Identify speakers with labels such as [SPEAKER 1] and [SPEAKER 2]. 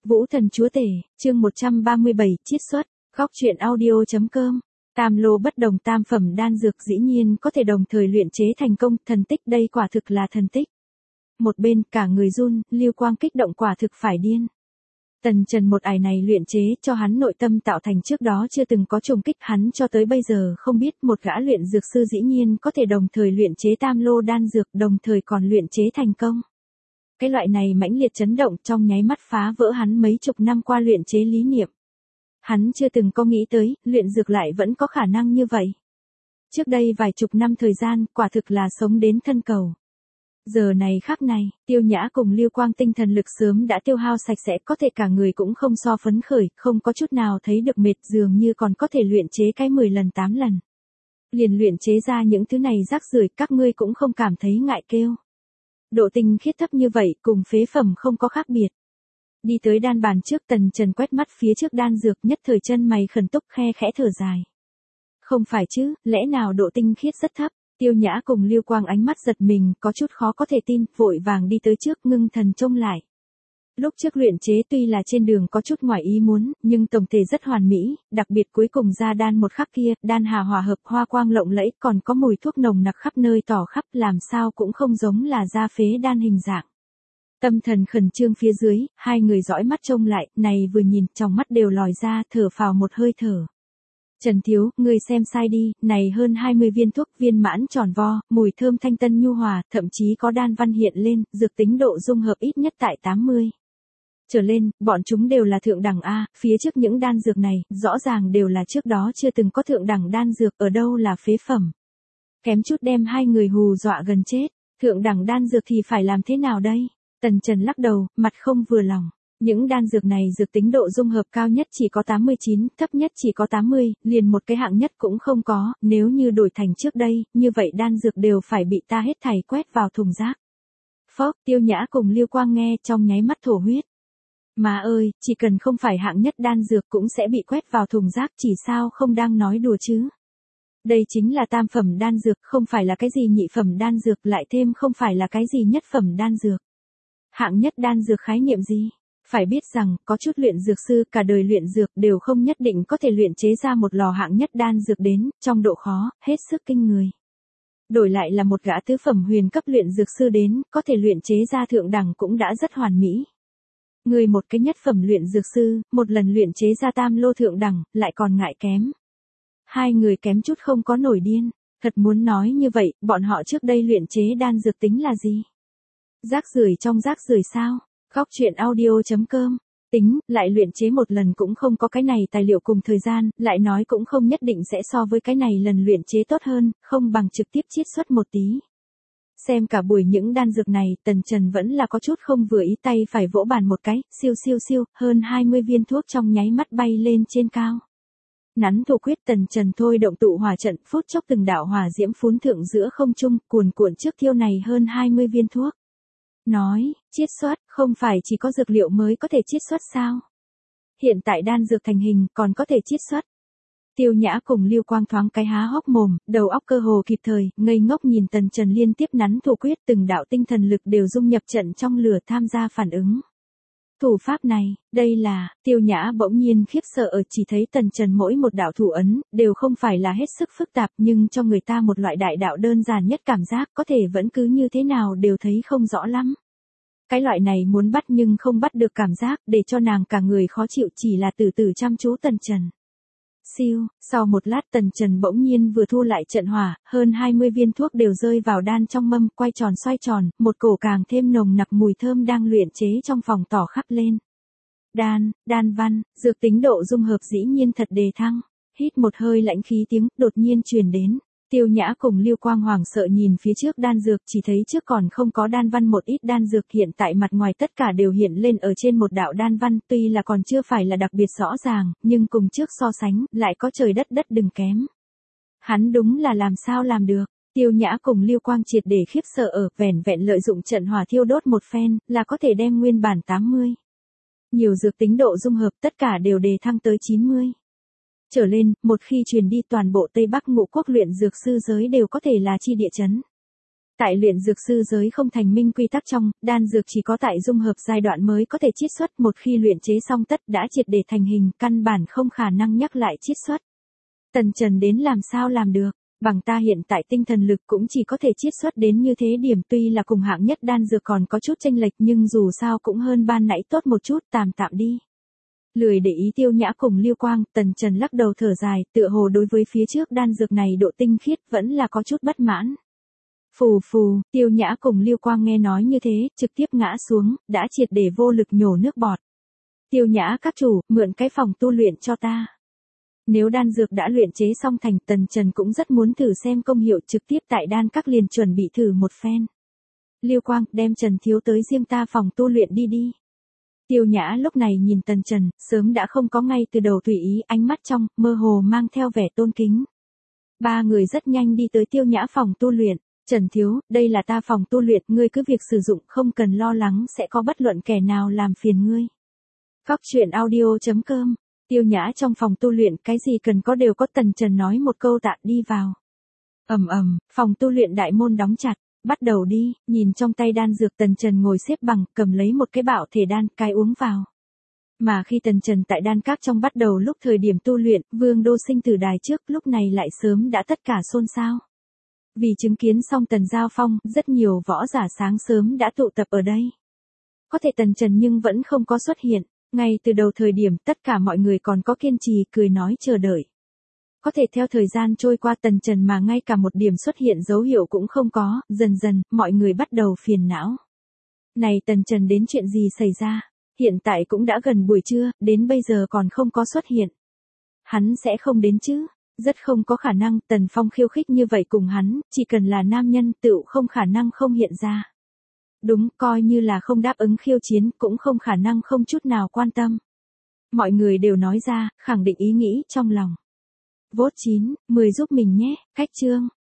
[SPEAKER 1] Vũ Thần Chúa Tể, chương 137, chiết xuất, góc truyện audio.com. Tam lô bất đồng tam phẩm đan dược dĩ nhiên có thể đồng thời luyện chế thành công, thần tích đây quả thực là thần tích. Một bên cả người run, Lưu Quang kích động quả thực phải điên. Tần Trần một ải này luyện chế cho hắn nội tâm tạo thành trước đó chưa từng có trùng kích, hắn cho tới bây giờ không biết một gã luyện dược sư dĩ nhiên có thể đồng thời luyện chế tam lô đan dược, đồng thời còn luyện chế thành công. Cái loại này mãnh liệt chấn động trong nháy mắt phá vỡ hắn mấy chục năm qua luyện chế lý niệm. Hắn chưa từng có nghĩ tới, luyện dược lại vẫn có khả năng như vậy. Trước đây vài chục năm thời gian, quả thực là sống đến thân cầu. Giờ này khắc này, Tiêu Nhã cùng Lưu Quang tinh thần lực sớm đã tiêu hao sạch sẽ, có thể cả người cũng không so phấn khởi, không có chút nào thấy được mệt, dường như còn có thể luyện chế cái 10 lần 8 lần. Liền luyện chế ra những thứ này rác rưởi, các ngươi cũng không cảm thấy ngại kêu. Độ tinh khiết thấp như vậy, cùng phế phẩm không có khác biệt. Đi tới đan bàn trước, Tần Trần quét mắt phía trước đan dược, nhất thời chân mày khẩn túc, khe khẽ thở dài. Không phải chứ, lẽ nào độ tinh khiết rất thấp? Tiêu Nhã cùng Lưu Quang ánh mắt giật mình, có chút khó có thể tin, vội vàng đi tới trước, ngưng thần trông lại. Lúc trước luyện chế tuy là trên đường có chút ngoài ý muốn, nhưng tổng thể rất hoàn mỹ, đặc biệt cuối cùng ra đan một khắc kia, đan hà hòa hợp, hoa quang lộng lẫy, còn có mùi thuốc nồng nặc khắp nơi tỏ khắp, làm sao cũng không giống là da phế đan hình dạng. Tâm thần khẩn trương phía dưới, hai người dõi mắt trông lại, này vừa nhìn, trong mắt đều lòi ra, thở phào một hơi thở. Trần Thiếu, ngươi xem sai đi, này hơn 20 viên thuốc, viên mãn tròn vo, mùi thơm thanh tân nhu hòa, thậm chí có đan văn hiện lên, dược tính độ dung hợp ít nhất tại 80. Trở lên, bọn chúng đều là thượng đẳng A, phía trước những đan dược này, rõ ràng đều là trước đó chưa từng có thượng đẳng đan dược, ở đâu là phế phẩm. Kém chút đem hai người hù dọa gần chết, thượng đẳng đan dược thì phải làm thế nào đây? Tần Trần lắc đầu, mặt không vừa lòng. Những đan dược này dược tính độ dung hợp cao nhất chỉ có 89, thấp nhất chỉ có 80, liền một cái hạng nhất cũng không có, nếu như đổi thành trước đây, như vậy đan dược đều phải bị ta hết thảy quét vào thùng rác. Phốc, Tiêu Nhã cùng Lưu Quang nghe trong nháy mắt thổ huyết. Má ơi, chỉ cần không phải hạng nhất đan dược cũng sẽ bị quét vào thùng rác, chỉ sao không đang nói đùa chứ. Đây chính là tam phẩm đan dược, không phải là cái gì nhị phẩm đan dược, lại thêm không phải là cái gì nhất phẩm đan dược. Hạng nhất đan dược khái niệm gì? Phải biết rằng, có chút luyện dược sư cả đời luyện dược đều không nhất định có thể luyện chế ra một lò hạng nhất đan dược đến, trong độ khó, hết sức kinh người. Đổi lại là một gã tứ phẩm huyền cấp luyện dược sư đến, có thể luyện chế ra thượng đẳng cũng đã rất hoàn mỹ. Người một cái nhất phẩm luyện dược sư, một lần luyện chế ra tam lô thượng đẳng, lại còn ngại kém. Hai người kém chút không có nổi điên, thật muốn nói như vậy, bọn họ trước đây luyện chế đan dược tính là gì? Rác rưởi trong rác rưởi sao? Góc truyện audio.com. Tính, lại luyện chế một lần cũng không có cái này tài liệu cùng thời gian, lại nói cũng không nhất định sẽ so với cái này lần luyện chế tốt hơn, không bằng trực tiếp chiết xuất một tí. Xem cả buổi những đan dược này, Tần Trần vẫn là có chút không vừa ý, tay phải vỗ bàn một cái, siêu siêu siêu, hơn 20 viên thuốc trong nháy mắt bay lên trên cao. Nắn thủ quyết, Tần Trần thôi động tụ hỏa trận, phút chốc từng đạo hỏa diễm phún thượng giữa không trung, cuồn cuộn trước thiêu này hơn 20 viên thuốc. Nói, chiết xuất, không phải chỉ có dược liệu mới có thể chiết xuất sao? Hiện tại đan dược thành hình, còn có thể chiết xuất. Tiêu Nhã cùng Lưu Quang thoáng cái há hốc mồm, đầu óc cơ hồ kịp thời, ngây ngốc nhìn Tần Trần liên tiếp nắn thủ quyết, từng đạo tinh thần lực đều dung nhập trận trong lửa tham gia phản ứng. Thủ pháp này, đây là, Tiêu Nhã bỗng nhiên khiếp sợ ở chỉ thấy Tần Trần mỗi một đạo thủ ấn, đều không phải là hết sức phức tạp nhưng cho người ta một loại đại đạo đơn giản nhất cảm giác, có thể vẫn cứ như thế nào đều thấy không rõ lắm. Cái loại này muốn bắt nhưng không bắt được cảm giác, để cho nàng cả người khó chịu, chỉ là từ từ chăm chú Tần Trần. Siêu, sau một lát Tần Trần bỗng nhiên vừa thu lại trận hỏa, hơn 20 viên thuốc đều rơi vào đan trong mâm, quay tròn xoay tròn, một cổ càng thêm nồng nặc mùi thơm đang luyện chế trong phòng tỏ khắp lên. Đan văn, dược tính độ dung hợp dĩ nhiên thật đề thăng. Hít một hơi lãnh khí tiếng đột nhiên truyền đến. Tiêu Nhã cùng Lưu Quang hoảng sợ nhìn phía trước đan dược, chỉ thấy trước còn không có đan văn, một ít đan dược hiện tại mặt ngoài tất cả đều hiện lên ở trên một đạo đan văn, tuy là còn chưa phải là đặc biệt rõ ràng, nhưng cùng trước so sánh, lại có trời đất đất đừng kém. Hắn đúng là làm sao làm được? Tiêu Nhã cùng Lưu Quang triệt để khiếp sợ ở, vẻn vẹn lợi dụng trận hỏa thiêu đốt một phen, là có thể đem nguyên bản 80. Nhiều dược tính độ dung hợp tất cả đều đề thăng tới 90. Trở lên, một khi truyền đi toàn bộ Tây Bắc ngũ quốc luyện dược sư giới đều có thể là chi địa chấn. Tại luyện dược sư giới không thành minh quy tắc trong, đan dược chỉ có tại dung hợp giai đoạn mới có thể chiết xuất, một khi luyện chế xong tất đã triệt để thành hình, căn bản không khả năng nhắc lại chiết xuất. Tần Trần đến làm sao làm được, bằng ta hiện tại tinh thần lực cũng chỉ có thể chiết xuất đến như thế điểm, tuy là cùng hạng nhất đan dược còn có chút chênh lệch nhưng dù sao cũng hơn ban nãy tốt một chút, tạm đi. Lười để ý Tiêu Nhã cùng Lưu Quang, Tần Trần lắc đầu thở dài, tựa hồ đối với phía trước đan dược này độ tinh khiết vẫn là có chút bất mãn. Phù phù, Tiêu Nhã cùng Lưu Quang nghe nói như thế, trực tiếp ngã xuống, đã triệt để vô lực nhổ nước bọt. Tiêu Nhã các chủ, mượn cái phòng tu luyện cho ta. Nếu đan dược đã luyện chế xong thành, Tần Trần cũng rất muốn thử xem công hiệu, trực tiếp tại đan các liền chuẩn bị thử một phen. Lưu Quang, đem Trần thiếu tới riêng ta phòng tu luyện đi. Tiêu Nhã lúc này nhìn Tần Trần, sớm đã không có ngay từ đầu tùy ý, ánh mắt trong, mơ hồ mang theo vẻ tôn kính. Ba người rất nhanh đi tới Tiêu Nhã phòng tu luyện. Trần thiếu, đây là ta phòng tu luyện, ngươi cứ việc sử dụng, không cần lo lắng sẽ có bất luận kẻ nào làm phiền ngươi. Góc truyện audio.com. Tiêu Nhã trong phòng tu luyện, cái gì cần có đều có, Tần Trần nói một câu tạ đi vào. Phòng tu luyện đại môn đóng chặt, bắt đầu đi, nhìn trong tay đan dược, Tần Trần ngồi xếp bằng, cầm lấy một cái bạo thể đan, cai uống vào. Mà khi Tần Trần tại đan các trong bắt đầu lúc thời điểm tu luyện, Vương Đô Sinh Tử đài trước lúc này lại sớm đã tất cả xôn xao. Vì chứng kiến xong Tần Giao Phong, rất nhiều võ giả sáng sớm đã tụ tập ở đây. Có thể Tần Trần nhưng vẫn không có xuất hiện, ngay từ đầu thời điểm tất cả mọi người còn có kiên trì cười nói chờ đợi. Có thể theo thời gian trôi qua, Tần Trần mà ngay cả một điểm xuất hiện dấu hiệu cũng không có, dần dần, mọi người bắt đầu phiền não. Này Tần Trần đến chuyện gì xảy ra? Hiện tại cũng đã gần buổi trưa, đến bây giờ còn không có xuất hiện. Hắn sẽ không đến chứ? Rất không có khả năng, Tần Phong khiêu khích như vậy cùng hắn, chỉ cần là nam nhân tựu không khả năng không hiện ra. Đúng, coi như là không đáp ứng khiêu chiến, cũng không khả năng không chút nào quan tâm. Mọi người đều nói ra, khẳng định ý nghĩ trong lòng. Vote 9, 10 giúp mình nhé, cách chương.